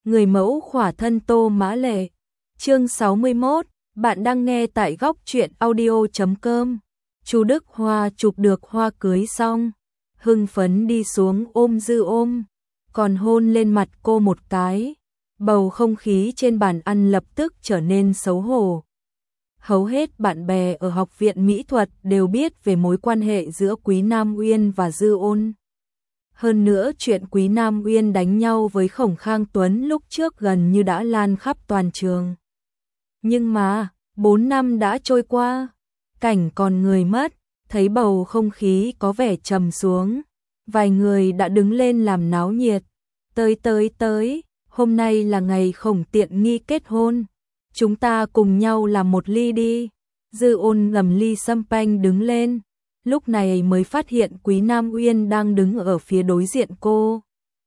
Người mẫu khỏa thân Tô Mã Lệ. Chương 61, bạn đang nghe tại góc truyện audio.com. Chu Đức Hoa chụp được hoa cưới xong, hưng phấn đi xuống ôm Dư ôm, còn hôn lên mặt cô một cái. Bầu không khí trên bàn ăn lập tức trở nên xấu hổ. Hầu hết bạn bè ở học viện mỹ thuật đều biết về mối quan hệ giữa Quý Nam Uyên và Dư ôn. Hơn nữa chuyện Quý Nam Uyên đánh nhau với Khổng Khang Tuấn lúc trước gần như đã lan khắp toàn trường. Nhưng mà, 4 năm đã trôi qua, cảnh còn người mất, thấy bầu không khí có vẻ trầm xuống. Vài người đã đứng lên làm náo nhiệt. Tới, hôm nay là ngày Khổng Tiện Nghi kết hôn. Chúng ta cùng nhau làm một ly đi. Dư ôn ngầm ly champagne đứng lên. Lúc này mới phát hiện Quý Nam Uyên đang đứng ở phía đối diện cô.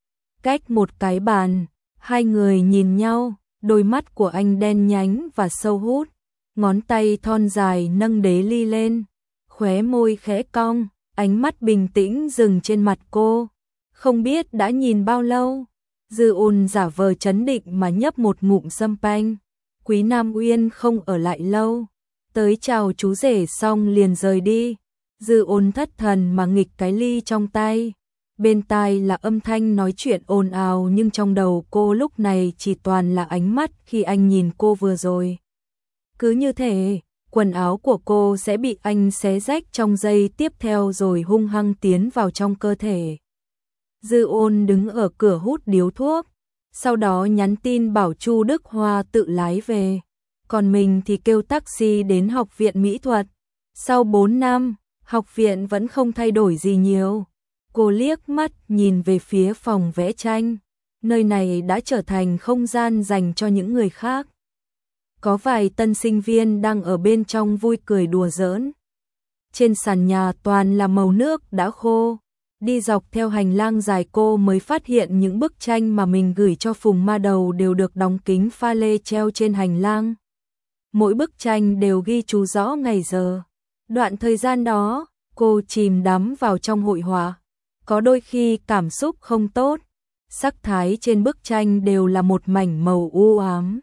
Cách một cái bàn, hai người nhìn nhau, đôi mắt của anh đen nhánh và sâu hút. Ngón tay thon dài nâng đế ly lên, khóe môi khẽ cong, ánh mắt bình tĩnh dừng trên mặt cô. Không biết đã nhìn bao lâu, Dư ôn giả vờ trấn định mà nhấp một ngụm champagne. Quý Nam Uyên không ở lại lâu, tới chào chú rể xong liền rời đi. Dư ôn thất thần mà nghịch cái ly trong tay. Bên tai là âm thanh nói chuyện ồn ào, nhưng trong đầu cô lúc này chỉ toàn là ánh mắt khi anh nhìn cô vừa rồi. Cứ như thế, quần áo của cô sẽ bị anh xé rách trong giây tiếp theo rồi hung hăng tiến vào trong cơ thể. Dư ôn đứng ở cửa hút điếu thuốc, sau đó nhắn tin bảo Chu Đức Hoa tự lái về, còn mình thì kêu taxi đến học viện mỹ thuật. Sau 4 năm, học viện vẫn không thay đổi gì nhiều. Cô liếc mắt nhìn về phía phòng vẽ tranh, nơi này đã trở thành không gian dành cho những người khác. Có vài tân sinh viên đang ở bên trong vui cười đùa giỡn. Trên sàn nhà toàn là màu nước đã khô. Đi dọc theo hành lang dài cô mới phát hiện những bức tranh mà mình gửi cho Phùng Ma Đầu đều được đóng kính pha lê treo trên hành lang. Mỗi bức tranh đều ghi chú rõ ngày giờ. Đoạn thời gian đó, cô chìm đắm vào trong hội họa. Có đôi khi cảm xúc không tốt, sắc thái trên bức tranh đều là một mảnh màu u ám.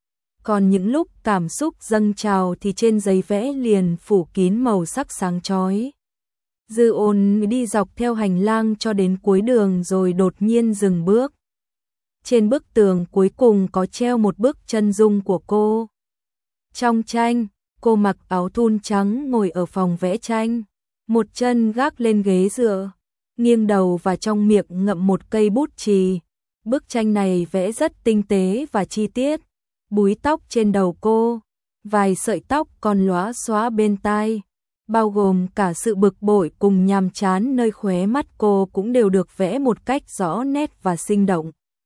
Còn những lúc cảm xúc dâng trào thì trên giấy vẽ liền phủ kín màu sắc sáng chói. Dư ôn đi dọc theo hành lang cho đến cuối đường rồi đột nhiên dừng bước. Trên bức tường cuối cùng có treo một bức chân dung của cô. Trong tranh, cô mặc áo thun trắng ngồi ở phòng vẽ tranh, một chân gác lên ghế dựa, nghiêng đầu và trong miệng ngậm một cây bút chì. Bức tranh này vẽ rất tinh tế và chi tiết. Búi tóc trên đầu cô, vài sợi tóc còn lóa xóa bên tai, bao gồm cả sự bực bội cùng nhàm chán nơi khóe mắt cô cũng đều được vẽ một cách rõ nét và sinh động.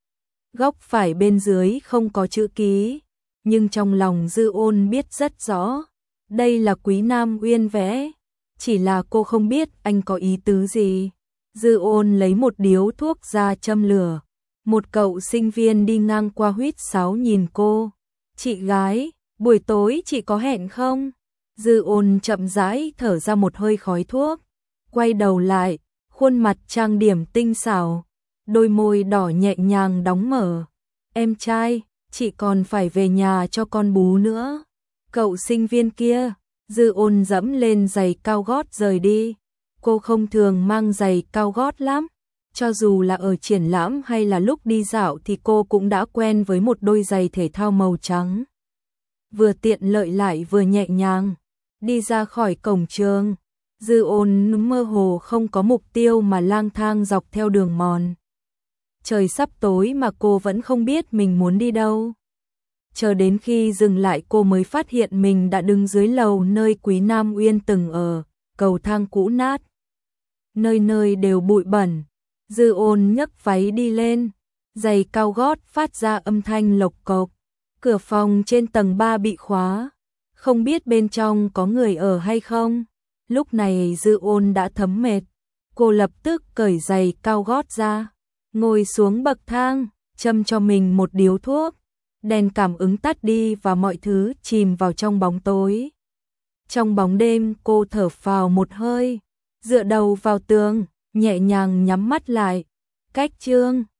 Góc phải bên dưới không có chữ ký, nhưng trong lòng Dư ôn biết rất rõ, đây là Quý Nam Uyên vẽ, chỉ là cô không biết anh có ý tứ gì. Dư ôn lấy một điếu thuốc ra châm lửa, một cậu sinh viên đi ngang qua huýt sáo nhìn cô. Chị gái, buổi tối chị có hẹn không? Dư ôn chậm rãi thở ra một hơi khói thuốc, quay đầu lại, khuôn mặt trang điểm tinh xảo, đôi môi đỏ nhẹ nhàng đóng mở. Em trai, chị còn phải về nhà cho con bú nữa. Cậu sinh viên kia, Dư ôn dẫm lên giày cao gót rời đi. Cô không thường mang giày cao gót lắm. Cho dù là ở triển lãm hay là lúc đi dạo thì cô cũng đã quen với một đôi giày thể thao màu trắng. Vừa tiện lợi lại vừa nhẹ nhàng. Đi ra khỏi cổng trường, Dư ôn mơ hồ không có mục tiêu mà lang thang dọc theo đường mòn. Trời sắp tối mà cô vẫn không biết mình muốn đi đâu. Chờ đến khi dừng lại cô mới phát hiện mình đã đứng dưới lầu nơi Quý Nam Uyên từng ở, cầu thang cũ nát. Nơi nơi đều bụi bẩn. Dư ôn nhấc váy đi lên, giày cao gót phát ra âm thanh lộc cộc. Cửa phòng trên tầng 3 bị khóa, không biết bên trong có người ở hay không. Lúc này Dư ôn đã thấm mệt, cô lập tức cởi giày cao gót ra, ngồi xuống bậc thang, châm cho mình một điếu thuốc. Đèn cảm ứng tắt đi và mọi thứ chìm vào trong bóng tối. Trong bóng đêm cô thở phào một hơi, dựa đầu vào tường, nhẹ nhàng nhắm mắt lại. Cách chương